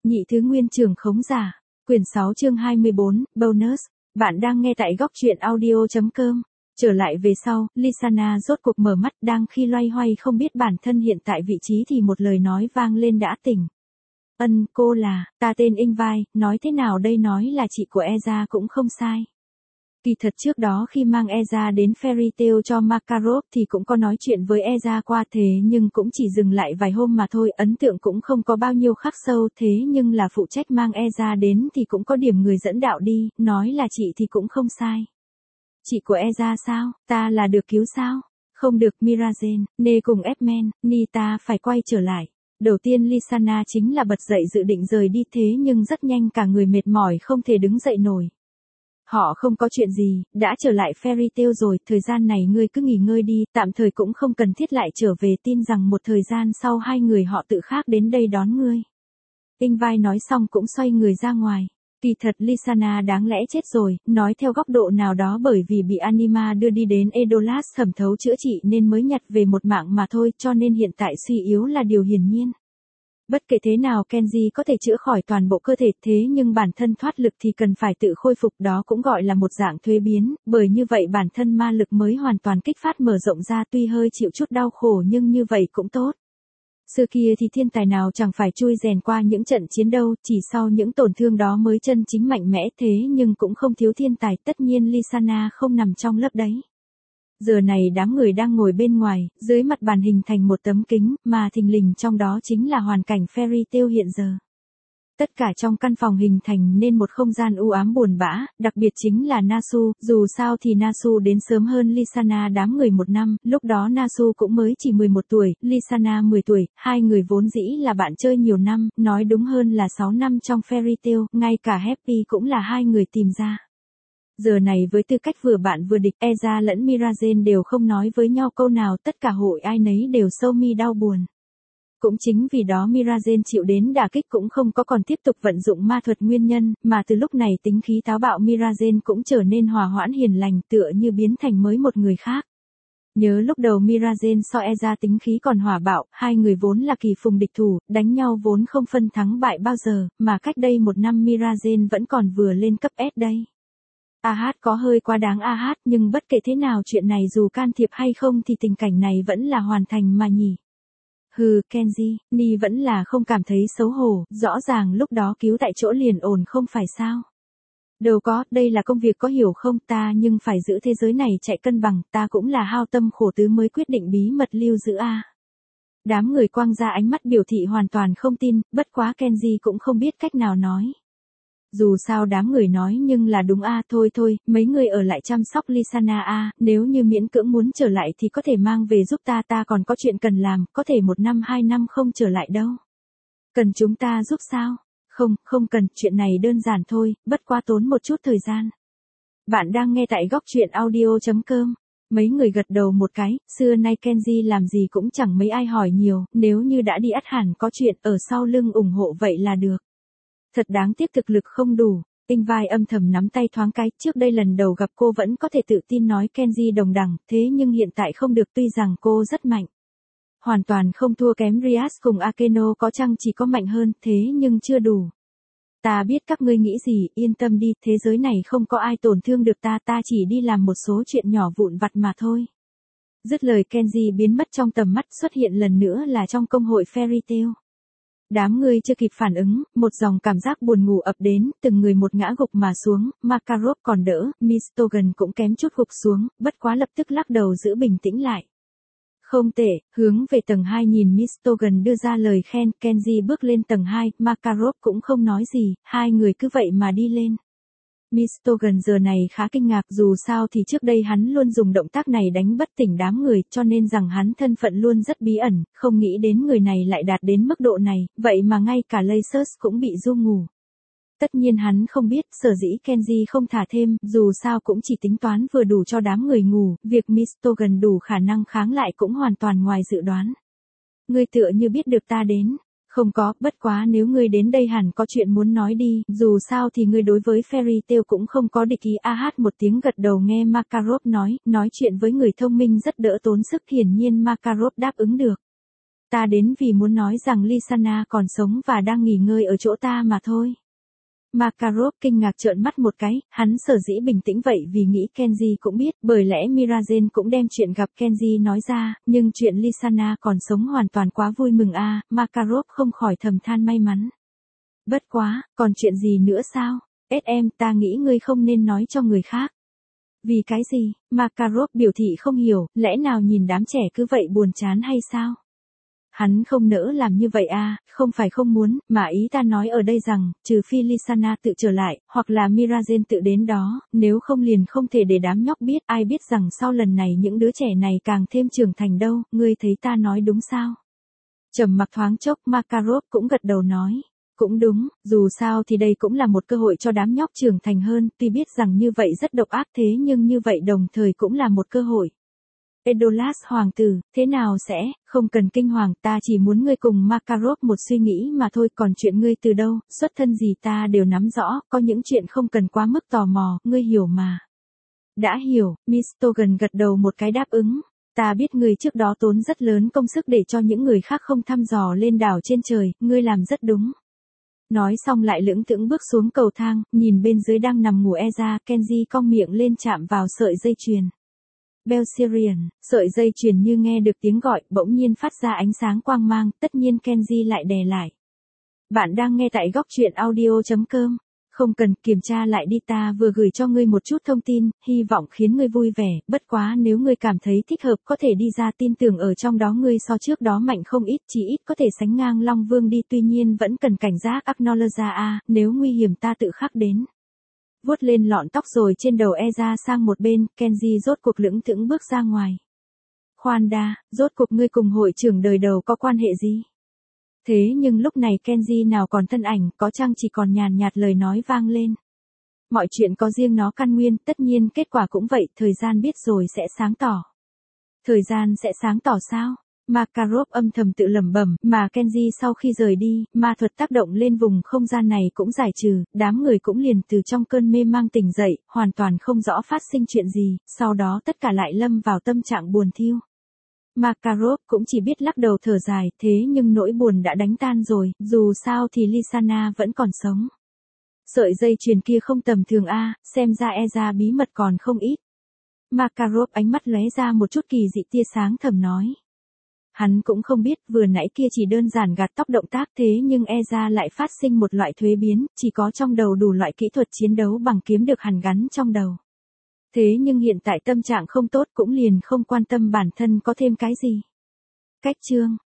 Nhị thứ nguyên trưởng khống giả. Quyển 6 chương 24, bonus. Bạn đang nghe tại góc truyện audio.com. Trở lại về sau, Lysana rốt cuộc mở mắt, đang khi loay hoay không biết bản thân hiện tại vị trí thì một lời nói vang lên đã tỉnh. Cô là, ta tên Ingvai, nói thế nào đây, nói là chị của Eza cũng không sai. Kỳ thật trước đó khi mang Eza đến Fairy Tail cho Makarov thì cũng có nói chuyện với Eza qua, thế nhưng cũng chỉ dừng lại vài hôm mà thôi, ấn tượng cũng không có bao nhiêu khắc sâu, thế nhưng là phụ trách mang Eza đến thì cũng có điểm người dẫn đạo đi, nói là chị thì cũng không sai. Chị của Eza sao, ta là được cứu sao? Không được, Mirazen, Nê cùng Edmen, Nita phải quay trở lại. Đầu tiên Lysana chính là bật dậy dự định rời đi, thế nhưng rất nhanh cả người mệt mỏi không thể đứng dậy nổi. Họ không có chuyện gì, đã trở lại Fairy Tail rồi, thời gian này ngươi cứ nghỉ ngơi đi, tạm thời cũng không cần thiết lại trở về, tin rằng một thời gian sau hai người họ tự khác đến đây đón ngươi. Ingvai nói xong cũng xoay người ra ngoài. Kỳ thật Lysana đáng lẽ chết rồi, nói theo góc độ nào đó bởi vì bị Anima đưa đi đến Edolas thẩm thấu chữa trị nên mới nhặt về một mạng mà thôi, cho nên hiện tại suy yếu là điều hiển nhiên. Bất kể thế nào Kenji có thể chữa khỏi toàn bộ cơ thể, thế nhưng bản thân thoát lực thì cần phải tự khôi phục, đó cũng gọi là một dạng thuế biến, bởi như vậy bản thân ma lực mới hoàn toàn kích phát mở rộng ra, tuy hơi chịu chút đau khổ nhưng như vậy cũng tốt. Xưa kia thì thiên tài nào chẳng phải chui rèn qua những trận chiến đâu, chỉ sau những tổn thương đó mới chân chính mạnh mẽ, thế nhưng cũng không thiếu thiên tài, tất nhiên Lysana không nằm trong lớp đấy. Giờ này đám người đang ngồi bên ngoài, dưới mặt bàn hình thành một tấm kính, mà thình lình trong đó chính là hoàn cảnh Fairy Tail hiện giờ. Tất cả trong căn phòng hình thành nên một không gian u ám buồn bã, đặc biệt chính là Nasu, dù sao thì Nasu đến sớm hơn Lysana đám người một năm, lúc đó Nasu cũng mới chỉ 11 tuổi, Lysana 10 tuổi, hai người vốn dĩ là bạn chơi nhiều năm, nói đúng hơn là 6 năm trong Fairy Tail, ngay cả Happy cũng là hai người tìm ra. Giờ này với tư cách vừa bạn vừa địch, Eza lẫn Mirazen đều không nói với nhau câu nào, tất cả hội ai nấy đều sâu mi đau buồn. Cũng chính vì đó Mirazen chịu đến đả kích cũng không có còn tiếp tục vận dụng ma thuật nguyên nhân, mà từ lúc này tính khí táo bạo Mirazen cũng trở nên hòa hoãn hiền lành, tựa như biến thành mới một người khác. Nhớ lúc đầu Mirazen so Eza tính khí còn hỏa bạo, hai người vốn là kỳ phùng địch thủ, đánh nhau vốn không phân thắng bại bao giờ, mà cách đây một năm Mirazen vẫn còn vừa lên cấp S đây. Có hơi quá đáng nhưng bất kể thế nào chuyện này dù can thiệp hay không thì tình cảnh này vẫn là hoàn thành mà nhỉ. Kenji, Ni vẫn là không cảm thấy xấu hổ, rõ ràng lúc đó cứu tại chỗ liền ổn không phải sao. Đâu có, đây là công việc có hiểu không ta, nhưng phải giữ thế giới này chạy cân bằng, ta cũng là hao tâm khổ tứ mới quyết định bí mật lưu giữ Đám người quăng ra ánh mắt biểu thị hoàn toàn không tin, bất quá Kenji cũng không biết cách nào nói. Dù sao đám người nói nhưng là đúng thôi, mấy người ở lại chăm sóc Lysana nếu như miễn cưỡng muốn trở lại thì có thể mang về giúp ta còn có chuyện cần làm, có thể 1 năm 2 năm không trở lại đâu. Cần chúng ta giúp sao? Không cần, chuyện này đơn giản thôi, bất quá tốn một chút thời gian. Bạn đang nghe tại góc truyện audio.com. Mấy người gật đầu một cái, xưa nay Kenji làm gì cũng chẳng mấy ai hỏi nhiều, nếu như đã đi ắt hẳn có chuyện ở sau lưng ủng hộ vậy là được. Thật đáng tiếc thực lực không đủ, Ingvai âm thầm nắm tay thoáng cái, trước đây lần đầu gặp cô vẫn có thể tự tin nói Kenji đồng đẳng, thế nhưng hiện tại không được, tuy rằng cô rất mạnh. Hoàn toàn không thua kém Rias cùng Akeno, có chăng chỉ có mạnh hơn, thế nhưng chưa đủ. Ta biết các ngươi nghĩ gì, yên tâm đi, thế giới này không có ai tổn thương được ta chỉ đi làm một số chuyện nhỏ vụn vặt mà thôi. Dứt lời Kenji biến mất trong tầm mắt, xuất hiện lần nữa là trong công hội Fairy Tail. Đám người chưa kịp phản ứng, một dòng cảm giác buồn ngủ ập đến, từng người một ngã gục mà xuống, Makarov còn đỡ, Mistogan cũng kém chút gục xuống, bất quá lập tức lắc đầu giữ bình tĩnh lại. Không tệ, hướng về tầng 2 nhìn Mistogan đưa ra lời khen, Kenji bước lên tầng 2, Makarov cũng không nói gì, hai người cứ vậy mà đi lên. Mistogan giờ này khá kinh ngạc, dù sao thì trước đây hắn luôn dùng động tác này đánh bất tỉnh đám người, cho nên rằng hắn thân phận luôn rất bí ẩn, không nghĩ đến người này lại đạt đến mức độ này, vậy mà ngay cả Lasers cũng bị ru ngủ. Tất nhiên hắn không biết, sở dĩ Kenji không thả thêm, dù sao cũng chỉ tính toán vừa đủ cho đám người ngủ, việc Mistogan đủ khả năng kháng lại cũng hoàn toàn ngoài dự đoán. Ngươi tựa như biết được ta đến. Không có, bất quá nếu ngươi đến đây hẳn có chuyện muốn nói đi, dù sao thì ngươi đối với Fairy Tail cũng không có địch ý. Một tiếng gật đầu nghe Makarov nói chuyện với người thông minh rất đỡ tốn sức, hiển nhiên Makarov đáp ứng được. Ta đến vì muốn nói rằng Lysana còn sống và đang nghỉ ngơi ở chỗ ta mà thôi. Makarov kinh ngạc trợn mắt một cái, hắn sở dĩ bình tĩnh vậy vì nghĩ Kenji cũng biết, bởi lẽ Mirazen cũng đem chuyện gặp Kenji nói ra, nhưng chuyện Lysana còn sống hoàn toàn quá vui mừng a. Makarov không khỏi thầm than may mắn. Bất quá, còn chuyện gì nữa sao? SM, ta nghĩ ngươi không nên nói cho người khác. Vì cái gì? Makarov biểu thị không hiểu, lẽ nào nhìn đám trẻ cứ vậy buồn chán hay sao? Hắn không nỡ làm như vậy à, không phải không muốn, mà ý ta nói ở đây rằng, trừ phi Lysana tự trở lại, hoặc là Mirazen tự đến đó, nếu không liền không thể để đám nhóc biết, ai biết rằng sau lần này những đứa trẻ này càng thêm trưởng thành đâu, ngươi thấy ta nói đúng sao? Trầm mặc thoáng chốc, Makarov cũng gật đầu nói. Cũng đúng, dù sao thì đây cũng là một cơ hội cho đám nhóc trưởng thành hơn, tuy biết rằng như vậy rất độc ác thế nhưng như vậy đồng thời cũng là một cơ hội. Edolas hoàng tử, thế nào sẽ, không cần kinh hoàng, ta chỉ muốn ngươi cùng Makarov một suy nghĩ mà thôi, còn chuyện ngươi từ đâu, xuất thân gì ta đều nắm rõ, có những chuyện không cần quá mức tò mò, ngươi hiểu mà. Đã hiểu, Mistogan gật đầu một cái đáp ứng. Ta biết ngươi trước đó tốn rất lớn công sức để cho những người khác không thăm dò lên đảo trên trời, ngươi làm rất đúng. Nói xong lại lững thững bước xuống cầu thang, nhìn bên dưới đang nằm ngủ Eza, Kenji cong miệng lên chạm vào sợi dây chuyền. Belsirian, sợi dây chuyền như nghe được tiếng gọi, bỗng nhiên phát ra ánh sáng quang mang, tất nhiên Kenji lại đè lại. Bạn đang nghe tại góc truyện audio.com. Không cần kiểm tra lại đi, ta vừa gửi cho ngươi một chút thông tin, hy vọng khiến ngươi vui vẻ, bất quá nếu ngươi cảm thấy thích hợp có thể đi ra, tin tưởng ở trong đó ngươi so trước đó mạnh không ít, chỉ ít có thể sánh ngang Long Vương đi, tuy nhiên vẫn cần cảnh giác. Acknowledge a, nếu nguy hiểm ta tự khắc đến. Vuốt lên lọn tóc rồi trên đầu Eza sang một bên, Kenji rốt cuộc lững thững bước ra ngoài. Khoan đã, rốt cuộc ngươi cùng hội trưởng đời đầu có quan hệ gì? Thế nhưng lúc này Kenji nào còn thân ảnh, có chăng chỉ còn nhàn nhạt lời nói vang lên. Mọi chuyện có riêng nó căn nguyên, tất nhiên kết quả cũng vậy, thời gian biết rồi sẽ sáng tỏ. Thời gian sẽ sáng tỏ sao? Makarov âm thầm tự lẩm bẩm, mà Kenji sau khi rời đi, ma thuật tác động lên vùng không gian này cũng giải trừ, đám người cũng liền từ trong cơn mê mang tỉnh dậy, hoàn toàn không rõ phát sinh chuyện gì, sau đó tất cả lại lâm vào tâm trạng buồn thiu. Makarov cũng chỉ biết lắc đầu thở dài, thế nhưng nỗi buồn đã đánh tan rồi, dù sao thì Lysana vẫn còn sống. Sợi dây chuyền kia không tầm thường a, xem ra Eza bí mật còn không ít. Makarov ánh mắt lóe ra một chút kỳ dị tia sáng thầm nói. Hắn cũng không biết vừa nãy kia chỉ đơn giản gạt tóc động tác thế nhưng Eza lại phát sinh một loại thuế biến, chỉ có trong đầu đủ loại kỹ thuật chiến đấu bằng kiếm được hàn gắn trong đầu. Thế nhưng hiện tại tâm trạng không tốt cũng liền không quan tâm bản thân có thêm cái gì. Cách chương